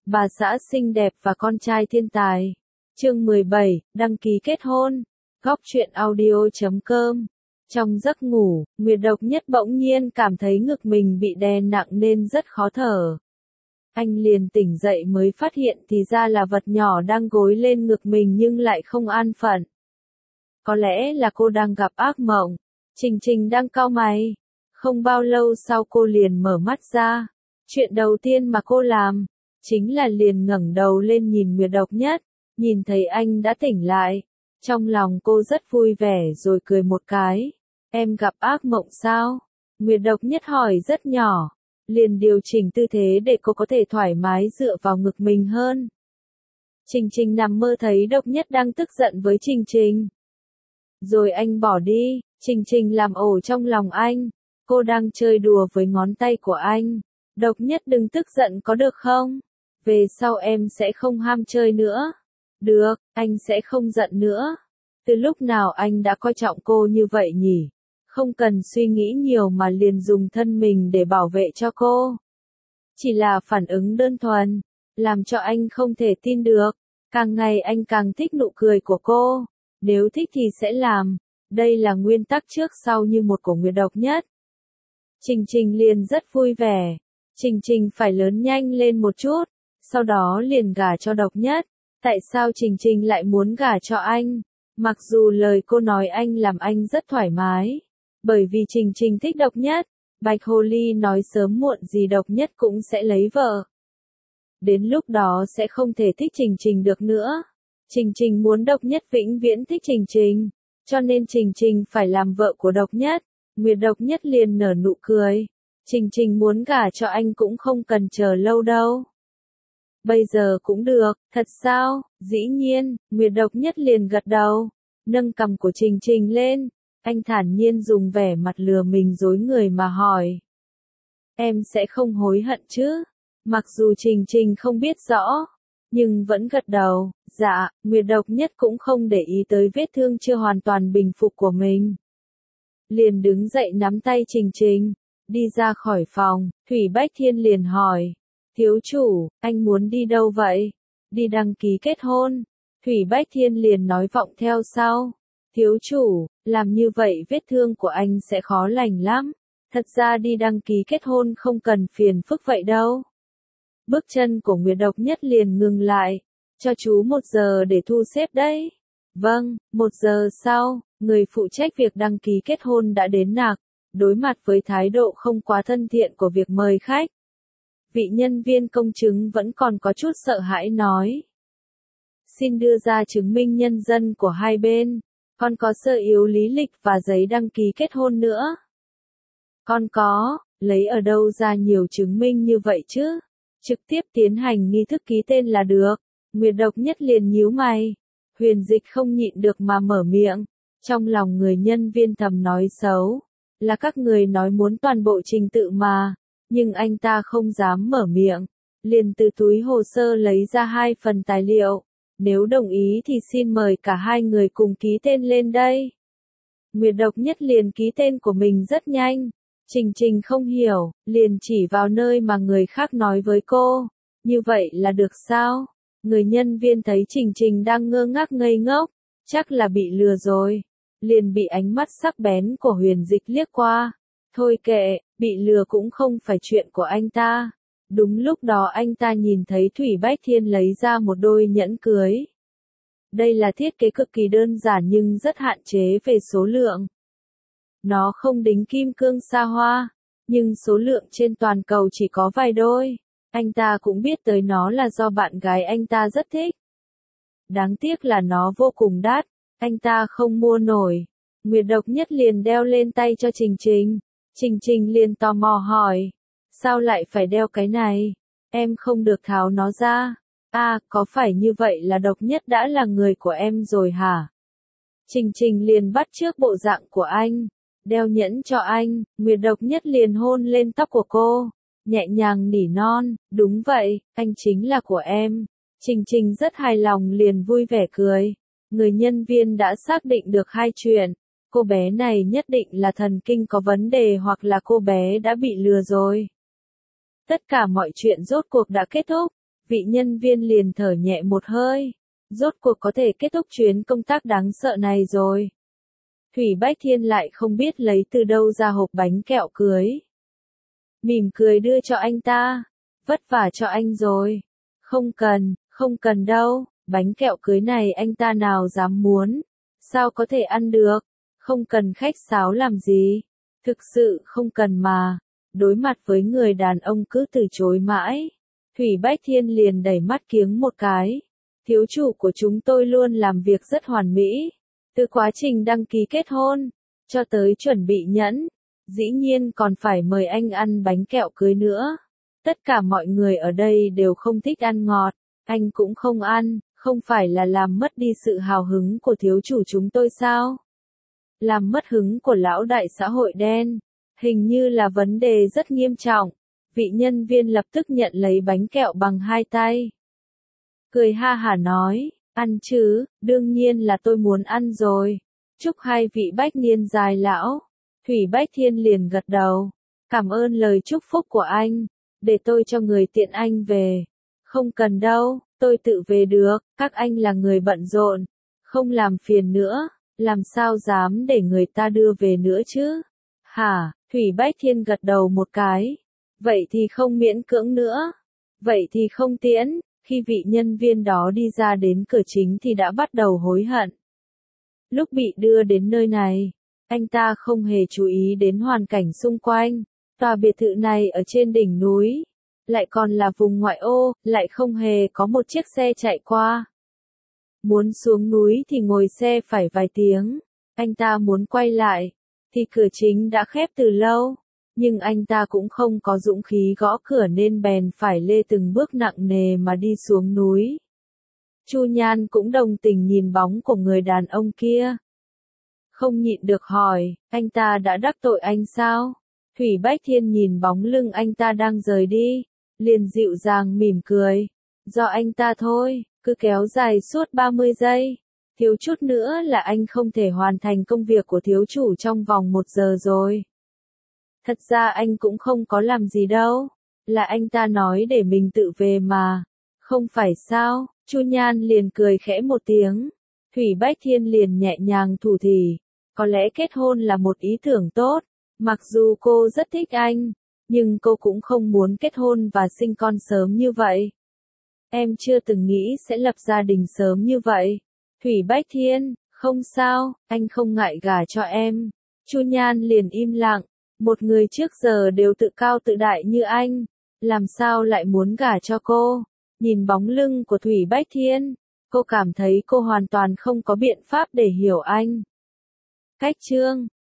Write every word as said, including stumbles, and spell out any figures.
bà xã xinh đẹp và con trai thiên tài. Chương mười bảy, đăng ký kết hôn. Góc truyện audio chấm com. Trong giấc ngủ, Nguyệt Độc Nhất bỗng nhiên cảm thấy ngực mình bị đè nặng nên rất khó thở. Anh liền tỉnh dậy mới phát hiện thì ra là vật nhỏ đang gối lên ngực mình nhưng lại không an phận. Có lẽ là cô đang gặp ác mộng. Trình Trình đang cau mày. Không bao lâu sau cô liền mở mắt ra. Chuyện đầu tiên mà cô làm, chính là liền ngẩng đầu lên nhìn Nguyệt Độc Nhất. Nhìn thấy anh đã tỉnh lại. Trong lòng cô rất vui vẻ rồi cười một cái. Em gặp ác mộng sao? Nguyệt Độc Nhất hỏi rất nhỏ. Liền điều chỉnh tư thế để cô có thể thoải mái dựa vào ngực mình hơn. Trình Trình nằm mơ thấy Độc Nhất đang tức giận với Trình Trình. Rồi anh bỏ đi, Trình Trình làm ổ trong lòng anh. Cô đang chơi đùa với ngón tay của anh. Độc Nhất đừng tức giận có được không? Về sau em sẽ không ham chơi nữa. Được, anh sẽ không giận nữa. Từ lúc nào anh đã coi trọng cô như vậy nhỉ? Không cần suy nghĩ nhiều mà liền dùng thân mình để bảo vệ cho cô. Chỉ là phản ứng đơn thuần, làm cho anh không thể tin được. Càng ngày anh càng thích nụ cười của cô. Nếu thích thì sẽ làm. Đây là nguyên tắc trước sau như một của Nguyệt Độc Nhất. Trình Trình liền rất vui vẻ. Trình Trình phải lớn nhanh lên một chút, sau đó liền gả cho Độc Nhất. Tại sao Trình Trình lại muốn gả cho anh? Mặc dù lời cô nói anh làm anh rất thoải mái. Bởi vì Trình Trình thích Độc Nhất. Bạch Hồ Ly nói sớm muộn gì Độc Nhất cũng sẽ lấy vợ. Đến lúc đó sẽ không thể thích Trình Trình được nữa. Trình Trình muốn Độc Nhất vĩnh viễn thích Trình Trình. Cho nên Trình Trình phải làm vợ của Độc Nhất. Nguyệt Độc Nhất liền nở nụ cười. Trình Trình muốn gả cho anh cũng không cần chờ lâu đâu. Bây giờ cũng được, thật sao? Dĩ nhiên, Nguyệt Độc Nhất liền gật đầu. Nâng cằm của Trình Trình lên. Anh thản nhiên dùng vẻ mặt lừa mình dối người mà hỏi. Em sẽ không hối hận chứ? Mặc dù Trình Trình không biết rõ, nhưng vẫn gật đầu. Dạ, Nguyệt Độc Nhất cũng không để ý tới vết thương chưa hoàn toàn bình phục của mình. Liền đứng dậy nắm tay Trình Trình, đi ra khỏi phòng. Thủy Bách Thiên liền hỏi. Thiếu chủ, anh muốn đi đâu vậy? Đi đăng ký kết hôn. Thủy Bách Thiên liền nói vọng theo sau. Thiếu chủ, làm như vậy vết thương của anh sẽ khó lành lắm. Thật ra đi đăng ký kết hôn không cần phiền phức vậy đâu. Bước chân của Nguyệt Độc Nhất liền ngừng lại. Cho chú một giờ để thu xếp đấy. Vâng, một giờ sau, người phụ trách việc đăng ký kết hôn đã đến nạc. Đối mặt với thái độ không quá thân thiện của việc mời khách. Vị nhân viên công chứng vẫn còn có chút sợ hãi nói. Xin đưa ra chứng minh nhân dân của hai bên. Con có sơ yếu lý lịch và giấy đăng ký kết hôn nữa. Con có, lấy ở đâu ra nhiều chứng minh như vậy chứ? Trực tiếp tiến hành nghi thức ký tên là được. Nguyệt Độc Nhất liền nhíu mày. Huyền Dịch không nhịn được mà mở miệng. Trong lòng người nhân viên thầm nói xấu. Là các người nói muốn toàn bộ trình tự mà. Nhưng anh ta không dám mở miệng. Liền từ túi hồ sơ lấy ra hai phần tài liệu. Nếu đồng ý thì xin mời cả hai người cùng ký tên lên đây. Nguyệt Độc Nhất liền ký tên của mình rất nhanh. Trình Trình không hiểu, liền chỉ vào nơi mà người khác nói với cô. Như vậy là được sao? Người nhân viên thấy Trình Trình đang ngơ ngác ngây ngốc. Chắc là bị lừa rồi. Liền bị ánh mắt sắc bén của Huyền Dịch liếc qua. Thôi kệ, bị lừa cũng không phải chuyện của anh ta. Đúng lúc đó anh ta nhìn thấy Thủy Bách Thiên lấy ra một đôi nhẫn cưới. Đây là thiết kế cực kỳ đơn giản nhưng rất hạn chế về số lượng. Nó không đính kim cương xa hoa, nhưng số lượng trên toàn cầu chỉ có vài đôi. Anh ta cũng biết tới nó là do bạn gái anh ta rất thích. Đáng tiếc là nó vô cùng đắt, anh ta không mua nổi. Nguyệt Độc Nhất liền đeo lên tay cho Trình Trình. Trình Trình liền tò mò hỏi. Sao lại phải đeo cái này? Em không được tháo nó ra. À, có phải như vậy là Độc Nhất đã là người của em rồi hả? Trình Trình liền bắt chước bộ dạng của anh. Đeo nhẫn cho anh. Nguyệt Độc Nhất liền hôn lên tóc của cô. Nhẹ nhàng nỉ non. Đúng vậy, anh chính là của em. Trình Trình rất hài lòng liền vui vẻ cười. Người nhân viên đã xác định được hai chuyện. Cô bé này nhất định là thần kinh có vấn đề hoặc là cô bé đã bị lừa rồi. Tất cả mọi chuyện rốt cuộc đã kết thúc. Vị nhân viên liền thở nhẹ một hơi. Rốt cuộc có thể kết thúc chuyến công tác đáng sợ này rồi. Thủy Bách Thiên lại không biết lấy từ đâu ra hộp bánh kẹo cưới. Mỉm cười đưa cho anh ta. Vất vả cho anh rồi. Không cần, không cần đâu, bánh kẹo cưới này anh ta nào dám muốn. Sao có thể ăn được? Không cần khách sáo làm gì. Thực sự không cần mà. Đối mặt với người đàn ông cứ từ chối mãi. Thủy Bách Thiên liền đẩy mắt kiếng một cái. Thiếu chủ của chúng tôi luôn làm việc rất hoàn mỹ. Từ quá trình đăng ký kết hôn, cho tới chuẩn bị nhẫn, dĩ nhiên còn phải mời anh ăn bánh kẹo cưới nữa. Tất cả mọi người ở đây đều không thích ăn ngọt, anh cũng không ăn, không phải là làm mất đi sự hào hứng của thiếu chủ chúng tôi sao? Làm mất hứng của lão đại xã hội đen, hình như là vấn đề rất nghiêm trọng. Vị nhân viên lập tức nhận lấy bánh kẹo bằng hai tay. Cười ha hả nói, ăn chứ, đương nhiên là tôi muốn ăn rồi. Chúc hai vị bách niên dài lão. Thủy Bách Thiên liền gật đầu. Cảm ơn lời chúc phúc của anh. Để tôi cho người tiện anh về. Không cần đâu, tôi tự về được, các anh là người bận rộn. Không làm phiền nữa, làm sao dám để người ta đưa về nữa chứ? Hả, Thủy Bách Thiên gật đầu một cái. Vậy thì không miễn cưỡng nữa. Vậy thì không tiễn. Khi vị nhân viên đó đi ra đến cửa chính thì đã bắt đầu hối hận. Lúc bị đưa đến nơi này, anh ta không hề chú ý đến hoàn cảnh xung quanh. Tòa biệt thự này ở trên đỉnh núi, lại còn là vùng ngoại ô, lại không hề có một chiếc xe chạy qua. Muốn xuống núi thì ngồi xe phải vài tiếng. Anh ta muốn quay lại, thì cửa chính đã khép từ lâu. Nhưng anh ta cũng không có dũng khí gõ cửa nên bèn phải lê từng bước nặng nề mà đi xuống núi. Chu Nhan cũng đồng tình nhìn bóng của người đàn ông kia. Không nhịn được hỏi, anh ta đã đắc tội anh sao? Thủy Bách Thiên nhìn bóng lưng anh ta đang rời đi, liền dịu dàng mỉm cười. Do anh ta thôi, cứ kéo dài suốt ba mươi giây. Thiếu chút nữa là anh không thể hoàn thành công việc của thiếu chủ trong vòng một giờ rồi. Thật ra anh cũng không có làm gì đâu. Là anh ta nói để mình tự về mà. Không phải sao? Chu Nhan liền cười khẽ một tiếng. Thủy Bách Thiên liền nhẹ nhàng thủ thỉ. Có lẽ kết hôn là một ý tưởng tốt. Mặc dù cô rất thích anh, nhưng cô cũng không muốn kết hôn và sinh con sớm như vậy. Em chưa từng nghĩ sẽ lập gia đình sớm như vậy. Thủy Bách Thiên, không sao, anh không ngại gả cho em. Chu Nhan liền im lặng. Một người trước giờ đều tự cao tự đại như anh, làm sao lại muốn gả cho cô? Nhìn bóng lưng của Thủy Bách Thiên, cô cảm thấy cô hoàn toàn không có biện pháp để hiểu anh. Cách chương